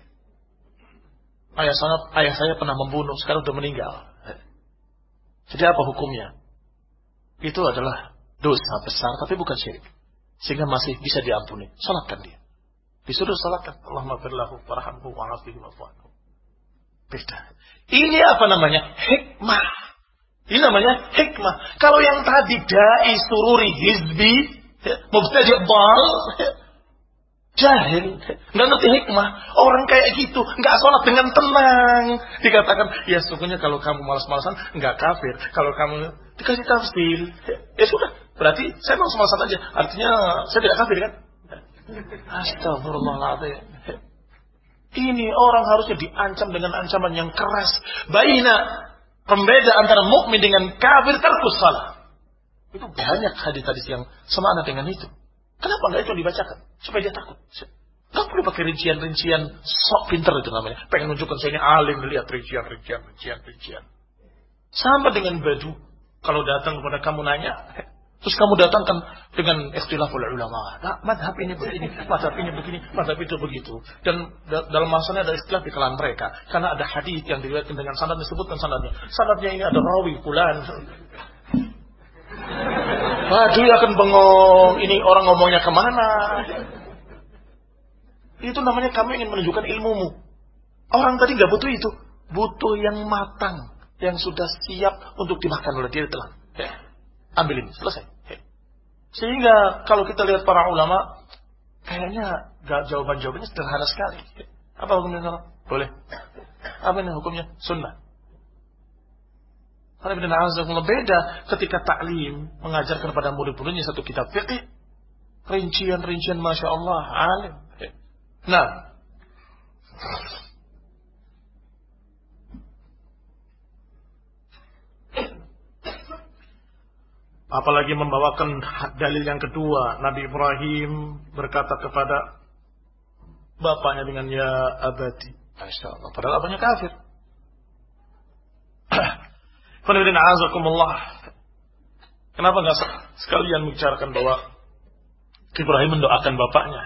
Ayah saya, ayah saya pernah membunuh, sekarang sudah meninggal. Jadi apa hukumnya? Itu adalah dosa besar, tapi bukan syirik, sehingga masih bisa diampuni. Salatkan dia. Disuruh salatkan. Allahumma firlahu warhamhu wa'afihi wa'fu'anhu. Beda. Ini apa namanya? Hikmah. Ini namanya hikmah. Kalau yang tadi dai sururi hizbi, mubtadi' dhal, jahil, nggak ngerti hikmah. Orang kayak gitu nggak sholat dengan tenang. Dikatakan, ya sesungguhnya kalau kamu malas-malasan nggak kafir. Kalau kamu dikasih tafsir, ya sudah. Berarti saya malas-malasan aja. Artinya saya tidak kafir kan? Astagfirullahaladzim. Ini orang harusnya diancam dengan ancaman yang keras. Baina, pembeda antara mukmin dengan kafir, tarkus salah. Itu banyak hadis-hadis yang semakna dengan itu. Kenapa enggak itu dibacakan? Supaya dia takut. Gak perlu pakai rincian-rincian sok pinter itu namanya. Pengen nunjukkan saya ini alim, lihat rincian-rincian, rincian-rincian. Sama dengan badu. Kalau datang kepada kamu nanya, terus kamu datangkan dengan ikhtilaful ulama. Nah, madhab ini begini, madhab ini begini, madhab itu begitu. Dan da- dalam masalahnya ada ikhtilaf di kalangan mereka. Karena ada hadis yang diriwayatkan dengan sanad, disebutkan sanadnya. Sanadnya ini ada rawi, fulan. Waduh, akan bengong. Ini orang ngomongnya kemana? Itu namanya kamu ingin menunjukkan ilmumu. Orang tadi gak butuh itu. Butuh yang matang, yang sudah siap untuk dimakan oleh dia telah. Ya. Ambil ini, selesai. Ya. Sehingga kalau kita lihat para ulama, kayaknya gak jawaban-jawabannya sederhana sekali. Ya. Apa hukumnya salah? Boleh. Apa ini hukumnya? Sunnah. Karena benar-benar beda ketika taklim mengajarkan kepada murid-muridnya satu kitab fiqh, rincian-rincian masya Allah alim. Nah, apalagi membawakan dalil yang kedua, Nabi Ibrahim berkata kepada bapaknya dengan ya abadi, masya Allah, padahal abahnya kafir. Kenapa nggak sekalian membicarakan bahwa Ibrahim mendoakan bapaknya?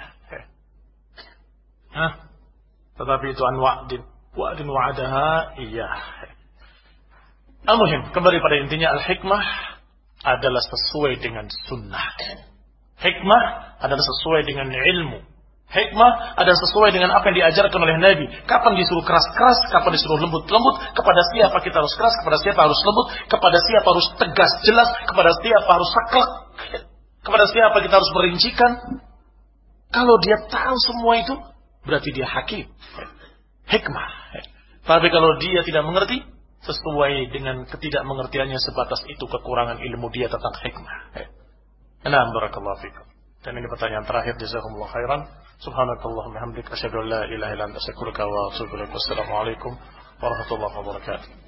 Hah? Tetapi itu an wa'din, wa'din wa'adaha, iya. Al-muhim, kembali pada intinya, al-hikmah adalah sesuai dengan sunnah. Hikmah adalah sesuai dengan ilmu. Hikmah adalah sesuai dengan apa yang diajarkan oleh Nabi. Kapan disuruh keras-keras, kapan disuruh lembut-lembut, kepada siapa kita harus keras, kepada siapa harus lembut, kepada siapa harus tegas jelas, kepada siapa harus saklek, kepada siapa kita harus merincikan. Kalau dia tahu semua itu, berarti dia hakim. Hikmah. Tapi kalau dia tidak mengerti, sesuai dengan ketidakmengertiannya, sebatas itu kekurangan ilmu dia tentang hikmah. Nah, barakallahu fikum. Dan ini pertanyaan terakhir, jazakumullah khairan. Subhanakallahumma hamdika asyhadu an la ilaha illa anta astaghfiruka wa atubu ilaik. Wassalamualaikum warahmatullahi wabarakatuh.